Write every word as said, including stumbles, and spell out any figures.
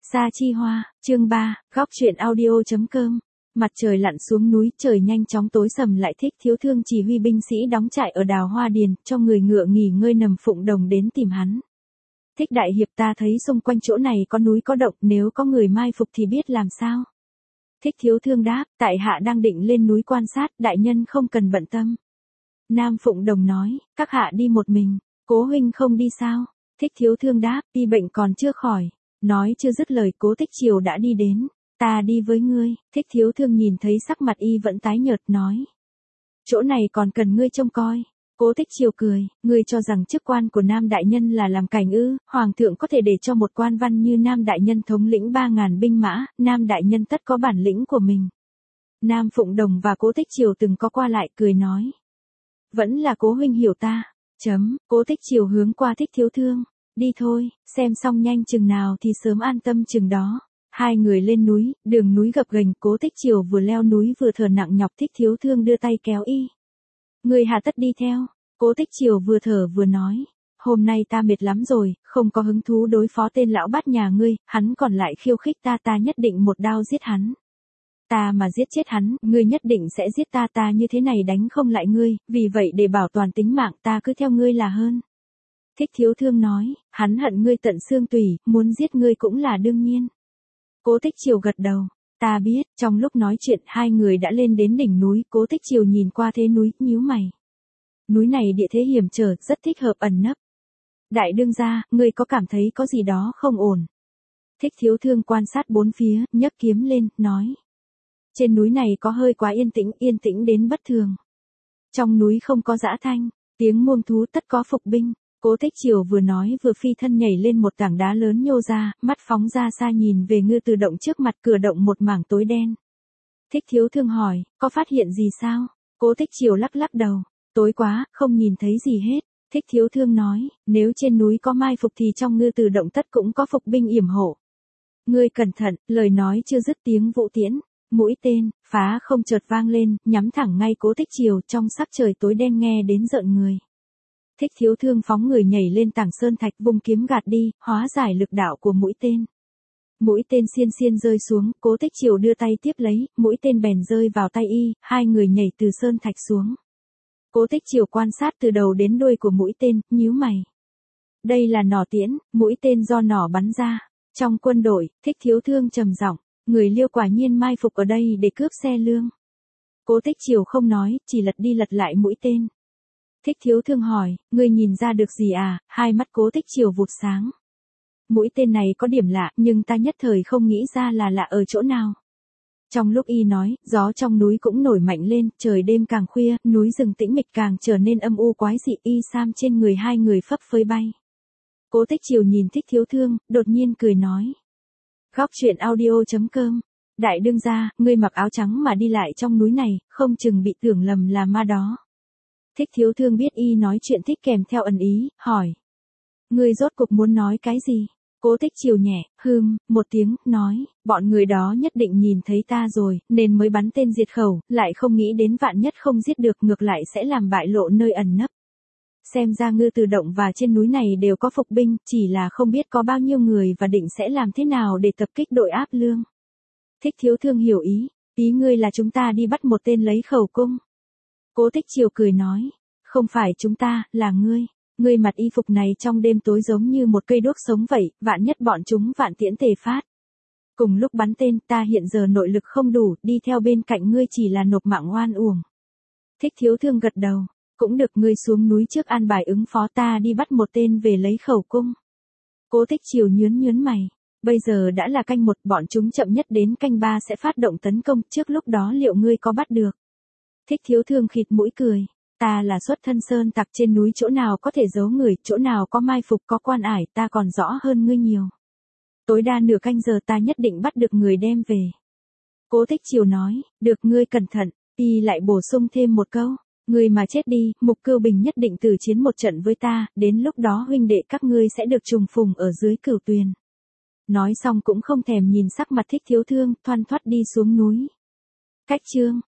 Sa Chi Hoa, chương ba, góc truyện audio.com. Mặt trời lặn xuống núi, trời nhanh chóng tối sầm lại. Thích Thiếu Thương chỉ huy binh sĩ đóng trại ở Đào Hoa Điền, cho người ngựa nghỉ ngơi nằm phụng đồng đến tìm hắn. Thích đại hiệp, ta thấy xung quanh chỗ này có núi có động, nếu có người mai phục thì biết làm sao? Thích Thiếu Thương đáp, tại hạ đang định lên núi quan sát, đại nhân không cần bận tâm. Nam Phụng Đồng nói, các hạ đi một mình, Cố huynh không đi sao? Thích Thiếu Thương đáp, y bệnh còn chưa khỏi. Nói chưa dứt lời, Cố Tích Triều đã đi đến. Ta đi với ngươi. Thích Thiếu Thương nhìn thấy sắc mặt y vẫn tái nhợt, nói. Chỗ này còn cần ngươi trông coi. Cố Tích Triều cười, ngươi cho rằng chức quan của Nam Đại Nhân là làm cảnh ư? Hoàng thượng có thể để cho một quan văn như Nam Đại Nhân thống lĩnh ba ngàn binh mã, Nam Đại Nhân tất có bản lĩnh của mình. Nam Phụng Đồng và Cố Tích Triều từng có qua lại, cười nói. Vẫn là Cố huynh hiểu ta. Chấm, Cố Tích Triều hướng qua Thích Thiếu Thương. Đi thôi, xem xong nhanh chừng nào thì sớm an tâm chừng đó. Hai người lên núi, đường núi gập ghềnh, Cố Tích Triều vừa leo núi vừa thở nặng nhọc. Thích Thiếu Thương đưa tay kéo y. Người hà tất đi theo. Cố Tích Triều vừa thở vừa nói. Hôm nay ta mệt lắm rồi, không có hứng thú đối phó tên lão bát nhà ngươi, hắn còn lại khiêu khích ta, ta nhất định một đao giết hắn. Ta mà giết chết hắn, ngươi nhất định sẽ giết ta, ta như thế này đánh không lại ngươi, vì vậy để bảo toàn tính mạng ta cứ theo ngươi là hơn. Thích Thiếu Thương nói, hắn hận ngươi tận xương tủy, muốn giết ngươi cũng là đương nhiên. Cố Tích Triều gật đầu, ta biết. Trong lúc nói chuyện, hai người đã lên đến đỉnh núi. Cố Tích Triều nhìn qua thế núi, nhíu mày. Núi này địa thế hiểm trở, rất thích hợp ẩn nấp. Đại đương gia, ngươi có cảm thấy có gì đó không ổn? Thích Thiếu Thương quan sát bốn phía, nhấc kiếm lên, nói. Trên núi này có hơi quá yên tĩnh, yên tĩnh đến bất thường. Trong núi không có dã thanh, tiếng muông thú tất có phục binh. Cố Tích Triều vừa nói vừa phi thân nhảy lên một tảng đá lớn nhô ra, mắt phóng ra xa nhìn về ngư từ động trước mặt, cửa động một mảng tối đen. Thích Thiếu Thương hỏi, có phát hiện gì sao? Cố Tích Triều lắc lắc đầu, tối quá, không nhìn thấy gì hết. Thích Thiếu Thương nói, nếu trên núi có mai phục thì trong ngư từ động tất cũng có phục binh yểm hộ. Ngươi cẩn thận. Lời nói chưa dứt, tiếng vũ tiễn, mũi tên, phá không chợt vang lên, nhắm thẳng ngay Cố Tích Triều. Trong sắc trời tối đen nghe đến rợn người. Thích Thiếu Thương phóng người nhảy lên tảng sơn thạch, vung kiếm gạt đi, hóa giải lực đạo của mũi tên. Mũi tên xiên xiên rơi xuống, Cố Tích Triều đưa tay tiếp lấy, mũi tên bèn rơi vào tay y, hai người nhảy từ sơn thạch xuống. Cố Tích Triều quan sát từ đầu đến đuôi của mũi tên, nhíu mày. Đây là nỏ tiễn, mũi tên do nỏ bắn ra. Trong quân đội, Thích Thiếu Thương trầm giọng, người Liêu quả nhiên mai phục ở đây để cướp xe lương. Cố Tích Triều không nói, chỉ lật đi lật lại mũi tên. Thích Thiếu Thương hỏi, ngươi nhìn ra được gì à? Hai mắt Cố Tích Triều vụt sáng. Mũi tên này có điểm lạ, nhưng ta nhất thời không nghĩ ra là lạ ở chỗ nào. Trong lúc y nói, gió trong núi cũng nổi mạnh lên, trời đêm càng khuya, núi rừng tĩnh mịch càng trở nên âm u quái dị, y sam trên người hai người phấp phới bay. Cố Tích Triều nhìn Thích Thiếu Thương, đột nhiên cười nói. Góc truyện audio.com. Đại đương gia, ngươi mặc áo trắng mà đi lại trong núi này, không chừng bị tưởng lầm là ma đó. Thích Thiếu Thương biết y nói chuyện thích kèm theo ẩn ý, hỏi. Ngươi rốt cục muốn nói cái gì? Cố Tích Triều nhẹ, hừm, một tiếng, nói, bọn người đó nhất định nhìn thấy ta rồi, nên mới bắn tên diệt khẩu, lại không nghĩ đến vạn nhất không giết được, ngược lại sẽ làm bại lộ nơi ẩn nấp. Xem ra ngư từ động và trên núi này đều có phục binh, chỉ là không biết có bao nhiêu người và định sẽ làm thế nào để tập kích đội áp lương. Thích Thiếu Thương hiểu ý, ý ngươi là chúng ta đi bắt một tên lấy khẩu cung. Cố Tích Triều cười nói, không phải chúng ta, là ngươi. Ngươi mặc y phục này trong đêm tối giống như một cây đuốc sống vậy, vạn nhất bọn chúng vạn tiễn tề phát. Cùng lúc bắn tên, ta hiện giờ nội lực không đủ, đi theo bên cạnh ngươi chỉ là nộp mạng oan uổng. Thích Thiếu Thương gật đầu, cũng được, ngươi xuống núi trước an bài ứng phó, ta đi bắt một tên về lấy khẩu cung. Cố Tích Triều nhướn nhướn mày, bây giờ đã là canh một, bọn chúng chậm nhất đến canh ba sẽ phát động tấn công, trước lúc đó liệu ngươi có bắt được? Thích Thiếu Thương khịt mũi cười. Ta là xuất thân sơn tặc, trên núi chỗ nào có thể giấu người, chỗ nào có mai phục có quan ải, ta còn rõ hơn ngươi nhiều. Tối đa nửa canh giờ ta nhất định bắt được người đem về. Cố Tích Triều nói, được, ngươi cẩn thận. Y lại bổ sung thêm một câu, ngươi mà chết đi, Mục Cưu Bình nhất định tử chiến một trận với ta, đến lúc đó huynh đệ các ngươi sẽ được trùng phùng ở dưới Cửu Tuyền. Nói xong cũng không thèm nhìn sắc mặt Thích Thiếu Thương, thoăn thoắt đi xuống núi. Cách chương